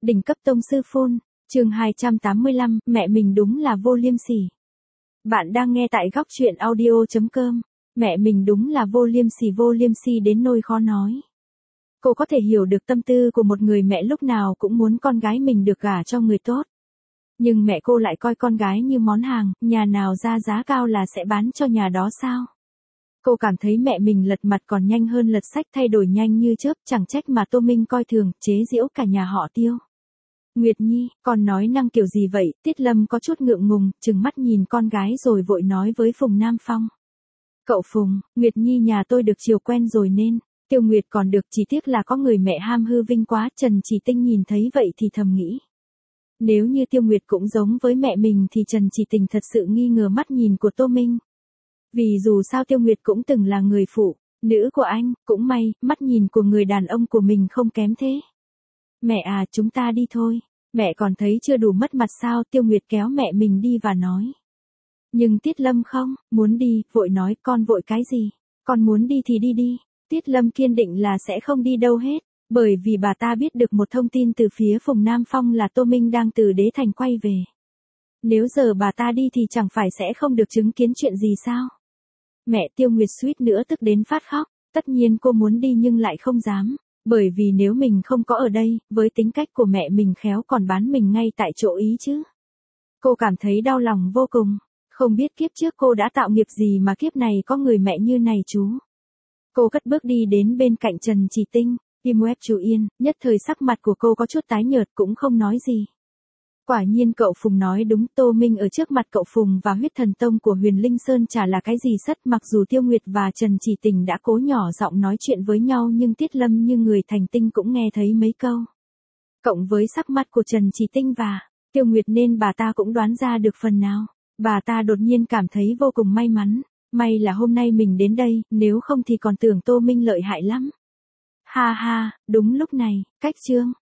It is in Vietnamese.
Đỉnh cấp tông sư phôn, chương 285, mẹ mình đúng là vô liêm sỉ. Bạn đang nghe tại góc truyện audio.com. Mẹ mình đúng là vô liêm sỉ đến nỗi khó nói. Cô có thể hiểu được tâm tư của một người mẹ lúc nào cũng muốn con gái mình được gả cho người tốt. Nhưng mẹ cô lại coi con gái như món hàng, nhà nào ra giá cao là sẽ bán cho nhà đó sao? Cô cảm thấy mẹ mình lật mặt còn nhanh hơn lật sách, thay đổi nhanh như chớp, chẳng trách mà Tô Minh coi thường, chế giễu cả nhà họ Tiêu. Nguyệt Nhi, con nói năng kiểu gì vậy? Tiết Lâm có chút ngượng ngùng, trừng mắt nhìn con gái rồi vội nói với Phùng Nam Phong. Cậu Phùng, Nguyệt Nhi nhà tôi được chiều quen rồi nên, Tiêu Nguyệt còn được, chỉ tiếc là có người mẹ ham hư vinh quá. Trần Chỉ Tinh nhìn thấy vậy thì thầm nghĩ. Nếu như Tiêu Nguyệt cũng giống với mẹ mình thì Trần Chỉ Tình thật sự nghi ngờ mắt nhìn của Tô Minh. Vì dù sao Tiêu Nguyệt cũng từng là người phụ nữ của anh, cũng may, mắt nhìn của người đàn ông của mình không kém thế. Mẹ à, chúng ta đi thôi. Mẹ còn thấy chưa đủ mất mặt sao? Tiêu Nguyệt kéo mẹ mình đi và nói. Nhưng Tiết Lâm không muốn đi, vội nói, con vội cái gì? Con muốn đi thì đi đi. Tiết Lâm kiên định là sẽ không đi đâu hết, bởi vì bà ta biết được một thông tin từ phía Phùng Nam Phong là Tô Minh đang từ Đế Thành quay về. Nếu giờ bà ta đi thì chẳng phải sẽ không được chứng kiến chuyện gì sao? Mẹ Tiêu Nguyệt suýt nữa tức đến phát khóc, tất nhiên cô muốn đi nhưng lại không dám, bởi vì nếu mình không có ở đây, với tính cách của mẹ mình khéo còn bán mình ngay tại chỗ ý chứ. Cô cảm thấy đau lòng vô cùng, không biết kiếp trước cô đã tạo nghiệp gì mà kiếp này có người mẹ như này chú. Cô cất bước đi đến bên cạnh Trần Chỉ Tinh, im web chú yên, nhất thời sắc mặt của cô có chút tái nhợt cũng không nói gì. Quả nhiên cậu Phùng nói đúng, Tô Minh ở trước mặt cậu Phùng và huyết thần tông của Huyền Linh Sơn chả là cái gì sất, mặc dù Tiêu Nguyệt và Trần Chỉ Tình đã cố nhỏ giọng nói chuyện với nhau nhưng Tiết Lâm như người thành tinh cũng nghe thấy mấy câu. Cộng với sắc mặt của Trần Chỉ Tinh và Tiêu Nguyệt nên bà ta cũng đoán ra được phần nào. Bà ta đột nhiên cảm thấy vô cùng may mắn, may là hôm nay mình đến đây, nếu không thì còn tưởng Tô Minh lợi hại lắm. Ha ha, đúng lúc này, cách Trương